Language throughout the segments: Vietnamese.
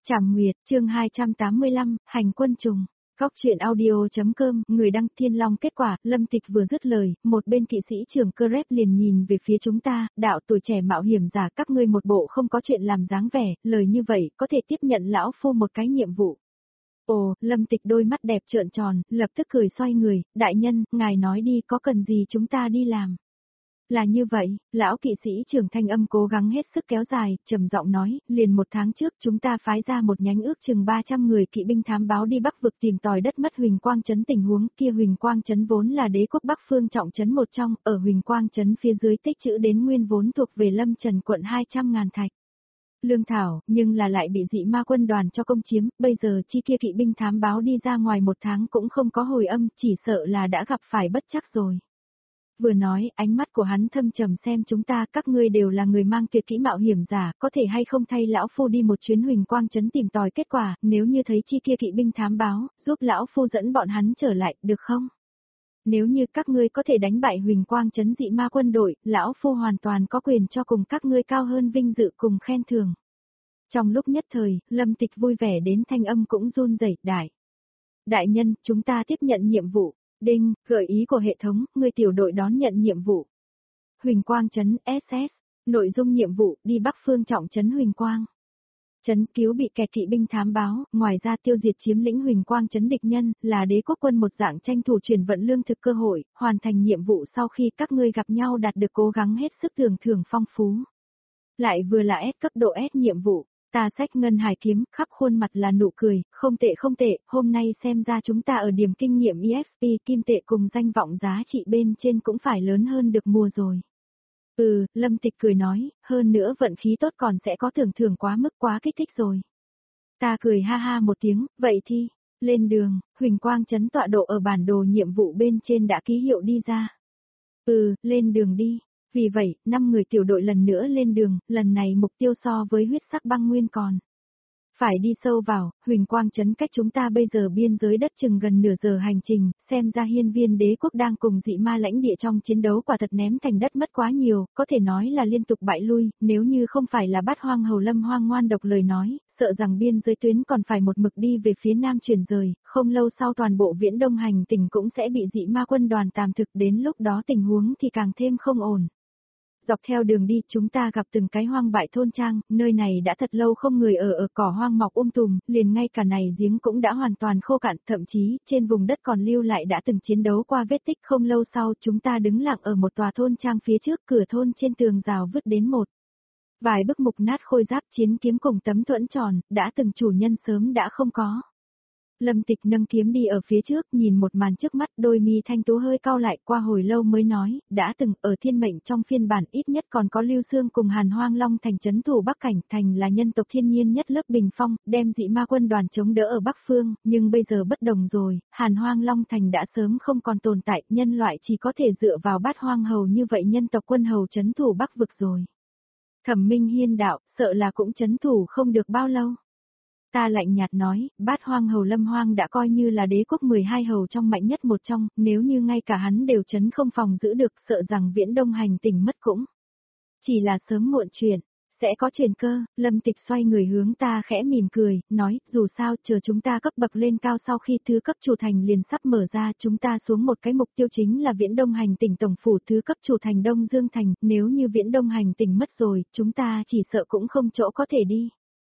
Trảm Nguyệt, chương 285, hành quân trùng. Góc truyện audio.com, người đăng Thiên Long. Kết quả, Lâm Tịch vừa dứt lời, một bên kỵ sĩ trưởng cơ rép liền nhìn về phía chúng ta, đạo tuổi trẻ mạo hiểm giả các ngươi một bộ không có chuyện làm dáng vẻ, lời như vậy, có thể tiếp nhận lão phu một cái nhiệm vụ. Ồ, Lâm Tịch đôi mắt đẹp trợn tròn, lập tức cười xoay người, đại nhân, ngài nói đi có cần gì chúng ta đi làm. Là như vậy, lão kỵ sĩ trưởng thanh âm cố gắng hết sức kéo dài, trầm giọng nói, liền một tháng trước chúng ta phái ra một nhánh ước chừng 300 người kỵ binh thám báo đi Bắc vực tìm tòi đất mất Huỳnh Quang Trấn. Tình huống kia Huỳnh Quang Trấn vốn là đế quốc Bắc phương trọng trấn một trong, ở Huỳnh Quang Trấn phía dưới tích trữ đến nguyên vốn thuộc về Lâm Trần quận 200.000 thạch. Lương thảo, nhưng là lại bị dị ma quân đoàn cho công chiếm, bây giờ chi kia kỵ binh thám báo đi ra ngoài một tháng cũng không có hồi âm, chỉ sợ là đã gặp phải bất trắc rồi. Vừa nói, ánh mắt của hắn thâm trầm xem chúng ta, các ngươi đều là người mang tuyệt kỹ mạo hiểm giả, có thể hay không thay lão phu đi một chuyến Huỳnh Quang Trấn tìm tòi kết quả, nếu như thấy chi kia kỵ binh thám báo, giúp lão phu dẫn bọn hắn trở lại, được không? Nếu như các ngươi có thể đánh bại Huỳnh Quang Trấn dị ma quân đội, lão phu hoàn toàn có quyền cho cùng các ngươi cao hơn vinh dự cùng khen thưởng. Trong lúc nhất thời, Lâm Tịch vui vẻ đến thanh âm cũng run rẩy, đại nhân, chúng ta tiếp nhận nhiệm vụ. Đinh, gợi ý của hệ thống, người tiểu đội đón nhận nhiệm vụ. Huỳnh Quang Trấn SS, nội dung nhiệm vụ, đi Bắc phương trọng trấn Huỳnh Quang. Trấn cứu bị kẹt kỵ binh thám báo, ngoài ra tiêu diệt chiếm lĩnh Huỳnh Quang Trấn địch nhân, là đế quốc quân một dạng tranh thủ chuyển vận lương thực cơ hội, hoàn thành nhiệm vụ sau khi các ngươi gặp nhau đạt được cố gắng hết sức thưởng phong phú. Lại vừa là S cấp độ S nhiệm vụ. Ta xách ngân hải kiếm, khắp khuôn mặt là nụ cười, không tệ, hôm nay xem ra chúng ta ở điểm kinh nghiệm EXP kim tệ cùng danh vọng giá trị bên trên cũng phải lớn hơn được mùa rồi. Lâm Tịch cười nói, hơn nữa vận khí tốt còn sẽ có thưởng quá mức quá kích thích rồi. Ta cười ha ha một tiếng, vậy thì, lên đường, Huỳnh Quang Trấn tọa độ ở bản đồ nhiệm vụ bên trên đã ký hiệu đi ra. Lên đường đi. Vì vậy, 5 người tiểu đội lần nữa lên đường, lần này mục tiêu so với huyết sắc băng nguyên còn. Phải đi sâu vào, Huỳnh Quang Trấn cách chúng ta bây giờ biên giới đất chừng gần nửa giờ hành trình, xem ra hiên viên đế quốc đang cùng dị ma lãnh địa trong chiến đấu quả thật ném thành đất mất quá nhiều, có thể nói là liên tục bại lui, nếu như không phải là Bát Hoang Hầu Lâm Hoang ngoan độc lời nói, sợ rằng biên giới tuyến còn phải một mực đi về phía nam chuyển rời, không lâu sau toàn bộ viễn đông hành tỉnh cũng sẽ bị dị ma quân đoàn tạm thực, đến lúc đó tình huống thì càng thêm không ổn. Dọc theo đường đi chúng ta gặp từng cái hoang bại thôn trang, nơi này đã thật lâu không người ở cỏ hoang mọc tùm, liền ngay cả này giếng cũng đã hoàn toàn khô cạn, thậm chí trên vùng đất còn lưu lại đã từng chiến đấu qua vết tích. Không lâu sau chúng ta đứng lặng ở một tòa thôn trang phía trước, cửa thôn trên tường rào vứt đến một vài bức mục nát khôi giáp chiến kiếm cùng tấm thuẫn tròn, đã từng chủ nhân sớm đã không có. Lâm Tịch nâng kiếm đi ở phía trước, nhìn một màn trước mắt, đôi mi thanh tú hơi cau lại, qua hồi lâu mới nói, đã từng ở thiên mệnh trong phiên bản ít nhất còn có Lưu Xương cùng Hàn Hoang Long Thành trấn thủ Bắc Cảnh, thành là nhân tộc thiên nhiên nhất lớp bình phong, đem dị ma quân đoàn chống đỡ ở Bắc phương, nhưng bây giờ bất đồng rồi, Hàn Hoang Long Thành đã sớm không còn tồn tại, nhân loại chỉ có thể dựa vào Bát Hoang Hầu như vậy nhân tộc quân hầu trấn thủ Bắc vực rồi. Thẩm Minh Hiên đạo, sợ là cũng trấn thủ không được bao lâu. Ta lạnh nhạt nói, Bát Hoang Hầu Lâm Hoang đã coi như là đế quốc 12 hầu trong mạnh nhất một trong, nếu như ngay cả hắn đều trấn không phòng giữ được, sợ rằng viễn đông hành tỉnh mất cũng. Chỉ là sớm muộn chuyện, sẽ có chuyển cơ. Lâm Tịch xoay người hướng ta khẽ mỉm cười, nói, dù sao chờ chúng ta cấp bậc lên cao sau khi thứ cấp chủ thành liền sắp mở ra, chúng ta xuống một cái mục tiêu chính là viễn đông hành tỉnh tổng phủ thứ cấp chủ thành Đông Dương Thành, nếu như viễn đông hành tỉnh mất rồi, chúng ta chỉ sợ cũng không chỗ có thể đi.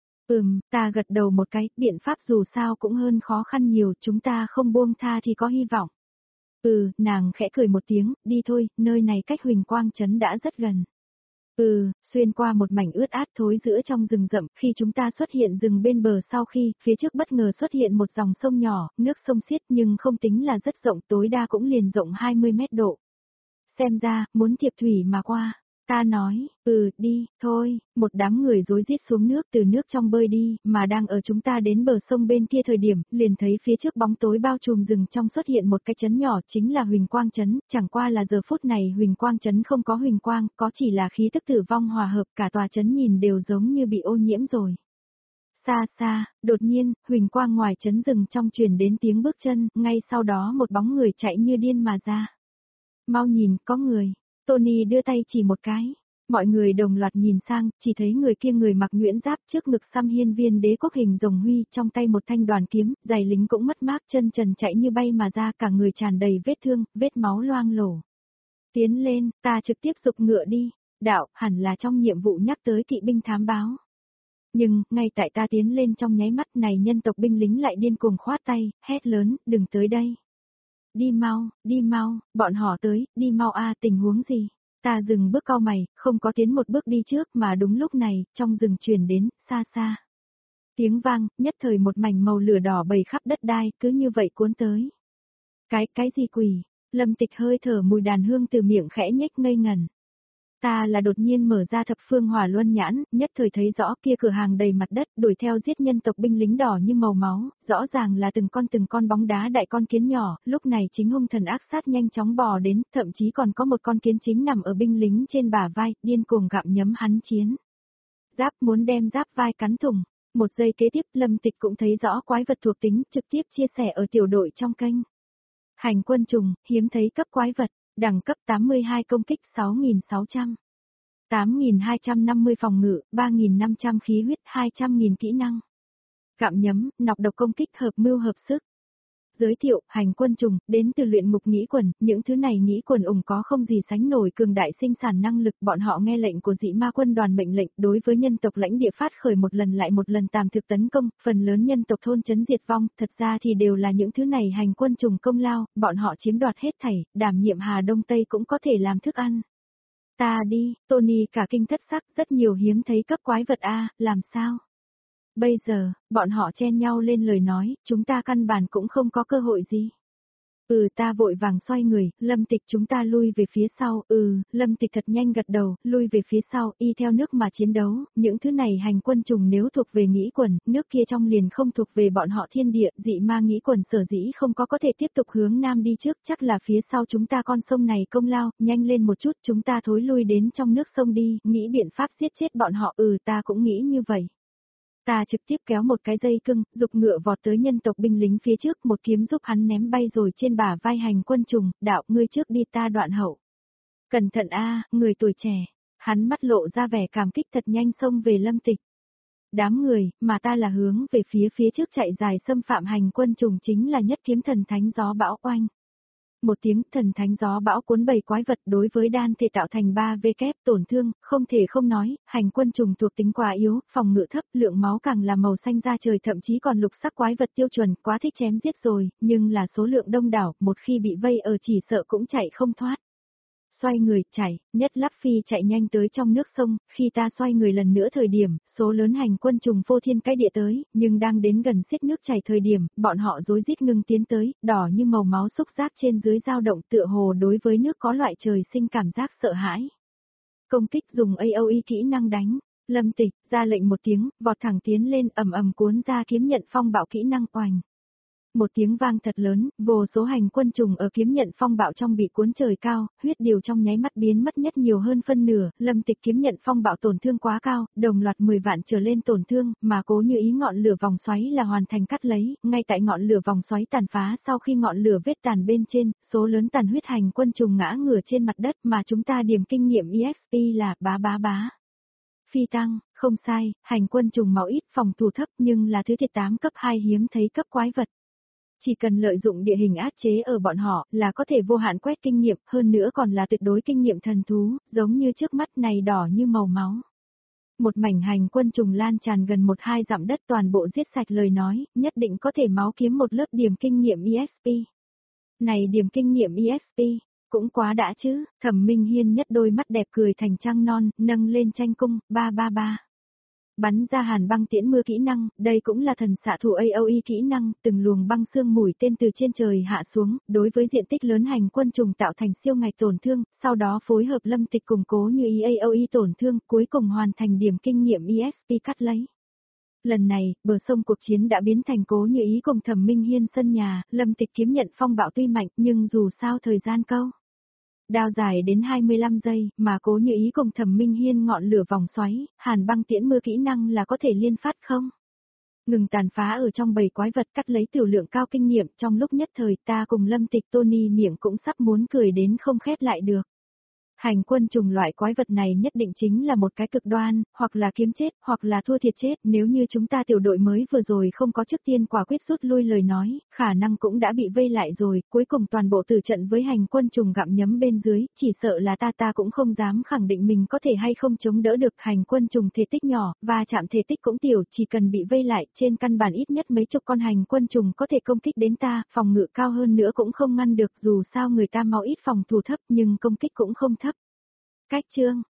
Ta gật đầu một cái, biện pháp dù sao cũng hơn khó khăn nhiều, chúng ta không buông tha thì có hy vọng. Nàng khẽ cười một tiếng, đi thôi, nơi này cách Huỳnh Quang Trấn đã rất gần. Xuyên qua một mảnh ướt át thối giữa trong rừng rậm, khi chúng ta xuất hiện rừng bên bờ sau khi, phía trước bất ngờ xuất hiện một dòng sông nhỏ, nước sông xiết nhưng không tính là rất rộng, tối đa cũng liền rộng 20 mét độ. Xem ra, muốn thiệp thủy mà qua. Ta nói, đi, thôi, một đám người rối rít xuống nước từ nước trong bơi đi, mà đang ở chúng ta đến bờ sông bên kia thời điểm, liền thấy phía trước bóng tối bao trùm rừng trong xuất hiện một cái trấn nhỏ chính là Huỳnh Quang Trấn, chẳng qua là giờ phút này Huỳnh Quang Trấn không có huỳnh quang, có chỉ là khí tức tử vong hòa hợp, cả tòa trấn nhìn đều giống như bị ô nhiễm rồi. Xa xa, đột nhiên, huỳnh quang ngoài trấn rừng trong truyền đến tiếng bước chân, ngay sau đó một bóng người chạy như điên mà ra. Mau nhìn, có người. Tony đưa tay chỉ một cái. Mọi người đồng loạt nhìn sang, chỉ thấy người kia người mặc nhuyễn giáp trước ngực xăm hiên viên đế quốc hình rồng huy, trong tay một thanh đoàn kiếm, giày lính cũng mất mát, chân trần chạy như bay mà ra, cả người tràn đầy vết thương, vết máu loang lổ. Tiến lên, ta trực tiếp giục ngựa đi. Đạo, hẳn là trong nhiệm vụ nhắc tới kỵ binh thám báo. Nhưng, ngay tại ta tiến lên trong nháy mắt này nhân tộc binh lính lại điên cuồng khoát tay, hét lớn, đừng tới đây. Đi mau, bọn họ tới, đi mau a, tình huống gì? Ta dừng bước cau mày, không có tiến một bước đi trước mà đúng lúc này, trong rừng truyền đến, xa xa. Tiếng vang, nhất thời một mảnh màu lửa đỏ bầy khắp đất đai, cứ như vậy cuốn tới. Cái gì quỷ? Lâm Tịch hơi thở mùi đàn hương từ miệng khẽ nhếch ngây ngẩn. Ta là đột nhiên mở ra thập phương hỏa luân nhãn, nhất thời thấy rõ kia cửa hàng đầy mặt đất, đuổi theo giết nhân tộc binh lính đỏ như màu máu, rõ ràng là từng con bóng đá đại con kiến nhỏ, lúc này chính hung thần ác sát nhanh chóng bò đến, thậm chí còn có một con kiến chính nằm ở binh lính trên bả vai, điên cuồng gặm nhấm hắn chiến. Giáp muốn đem giáp vai cắn thủng. Một giây kế tiếp Lâm Tịch cũng thấy rõ quái vật thuộc tính, trực tiếp chia sẻ ở tiểu đội trong kênh. Hành quân trùng, hiếm thấy cấp quái vật. Đẳng cấp 82 công kích 6.600. 8.250 phòng ngự, 3.500 khí huyết, 200.000 kỹ năng. Gặm nhấm, nọc độc công kích hợp mưu hợp sức. Giới thiệu, hành quân trùng, đến từ luyện ngục nghĩ quần, những thứ này nghĩ quần ủng có không gì sánh nổi cường đại sinh sản năng lực, bọn họ nghe lệnh của dị ma quân đoàn mệnh lệnh, đối với nhân tộc lãnh địa phát khởi một lần lại một lần tàm thực tấn công, phần lớn nhân tộc thôn trấn diệt vong, thật ra thì đều là những thứ này hành quân trùng công lao, bọn họ chiếm đoạt hết thảy, đảm nhiệm Hà Đông Tây cũng có thể làm thức ăn. Ta đi, Tony cả kinh thất sắc, rất nhiều hiếm thấy cấp quái vật a, làm sao? Bây giờ, bọn họ chen nhau lên lời nói, chúng ta căn bản cũng không có cơ hội gì. Ta vội vàng xoay người, Lâm Tịch chúng ta lui về phía sau, Lâm Tịch thật nhanh gật đầu, lui về phía sau, y theo nước mà chiến đấu, những thứ này hành quân trùng nếu thuộc về nghĩ quần, nước kia trong liền không thuộc về bọn họ thiên địa, dị ma nghĩ quần sở dĩ không có thể tiếp tục hướng nam đi trước, chắc là phía sau chúng ta con sông này công lao, nhanh lên một chút, chúng ta thối lui đến trong nước sông đi, nghĩ biện pháp giết chết bọn họ, ta cũng nghĩ như vậy. Ta trực tiếp kéo một cái dây cưng, dục ngựa vọt tới nhân tộc binh lính phía trước, một kiếm giúp hắn ném bay rồi trên bả vai hành quân trùng, đạo, ngươi trước đi ta đoạn hậu. Cẩn thận a, người tuổi trẻ. Hắn mắt lộ ra vẻ cảm kích thật nhanh xông về Lâm Tịch. Đám người, mà ta là hướng về phía trước chạy dài xâm phạm hành quân trùng chính là nhất kiếm thần thánh gió bão oanh. Một tiếng thần thánh gió bão cuốn bầy quái vật đối với đan thể tạo thành 3 kép tổn thương, không thể không nói, hành quân trùng thuộc tính quá yếu, phòng ngự thấp, lượng máu càng là màu xanh da trời thậm chí còn lục sắc quái vật tiêu chuẩn, quá thích chém giết rồi, nhưng là số lượng đông đảo, một khi bị vây ở chỉ sợ cũng chạy không thoát. Xoay người, chạy, nhất lắp phi chạy nhanh tới trong nước sông, khi ta xoay người lần nữa thời điểm, số lớn hành quân trùng phô thiên cái địa tới, nhưng đang đến gần xiết nước chảy thời điểm, bọn họ rối rít ngưng tiến tới, đỏ như màu máu xúc giác trên dưới dao động tựa hồ đối với nước có loại trời sinh cảm giác sợ hãi. Công kích dùng AOE kỹ năng đánh, Lâm Tịch, ra lệnh một tiếng, vọt thẳng tiến lên ầm cuốn ra kiếm nhận phong bạo kỹ năng oành. Một tiếng vang thật lớn, vô số hành quân trùng ở kiếm nhận phong bạo trong bị cuốn trời cao, huyết điều trong nháy mắt biến mất nhất nhiều hơn phân nửa, Lâm Tịch kiếm nhận phong bạo tổn thương quá cao, đồng loạt 10 vạn trở lên tổn thương, mà Cố Như Ý ngọn lửa vòng xoáy là hoàn thành cắt lấy, ngay tại ngọn lửa vòng xoáy tàn phá sau khi ngọn lửa vết tàn bên trên, số lớn tàn huyết hành quân trùng ngã ngửa trên mặt đất mà chúng ta điểm kinh nghiệm EXP là bá. Phi tăng, không sai, hành quân trùng máu ít phòng thủ thấp nhưng là thứ thiệt 8 cấp 2 hiếm thấy cấp quái vật. Chỉ cần lợi dụng địa hình áp chế ở bọn họ là có thể vô hạn quét kinh nghiệm, hơn nữa còn là tuyệt đối kinh nghiệm thần thú, giống như trước mắt này đỏ như màu máu. Một mảnh hành quân trùng lan tràn gần 1-2 dặm đất toàn bộ giết sạch lời nói, nhất định có thể máu kiếm một lớp điểm kinh nghiệm EXP. Này điểm kinh nghiệm EXP, cũng quá đã chứ, Thẩm Minh Hiên nhất đôi mắt đẹp cười thành trăng non, nâng lên tranh cung, 333. Bắn ra hàn băng tiễn mưa kỹ năng, đây cũng là thần xạ thủ AOE kỹ năng, từng luồng băng xương mũi tên từ trên trời hạ xuống, đối với diện tích lớn hành quân trùng tạo thành siêu ngạch tổn thương, sau đó phối hợp Lâm Tịch củng cố như ý AOE tổn thương, cuối cùng hoàn thành điểm kinh nghiệm EXP cắt lấy. Lần này, bờ sông cuộc chiến đã biến thành Cố Như Ý cùng Thẩm Minh Hiên sân nhà, Lâm Tịch kiếm nhận phong bạo tuy mạnh, nhưng dù sao thời gian câu. Đao dài đến 25 giây, mà Cố Như Ý cùng Thẩm Minh Hiên ngọn lửa vòng xoáy, hàn băng tiễn mưa kỹ năng là có thể liên phát không? Ngừng tàn phá ở trong bầy quái vật cắt lấy tiểu lượng cao kinh nghiệm, trong lúc nhất thời ta cùng Lâm Tịch Tony miệng cũng sắp muốn cười đến không khép lại được. Hành quân trùng loại quái vật này nhất định chính là một cái cực đoan, hoặc là kiếm chết, hoặc là thua thiệt chết. Nếu như chúng ta tiểu đội mới vừa rồi không có trước tiên quả quyết rút lui lời nói, khả năng cũng đã bị vây lại rồi, cuối cùng toàn bộ tử trận với hành quân trùng gặm nhấm bên dưới, chỉ sợ là ta cũng không dám khẳng định mình có thể hay không chống đỡ được. Hành quân trùng thể tích nhỏ, và chạm thể tích cũng tiểu, chỉ cần bị vây lại, trên căn bản ít nhất mấy chục con hành quân trùng có thể công kích đến ta, phòng ngự cao hơn nữa cũng không ngăn được, dù sao người ta máu ít phòng thủ thấp nhưng công kích cũng không thấp. Cách chương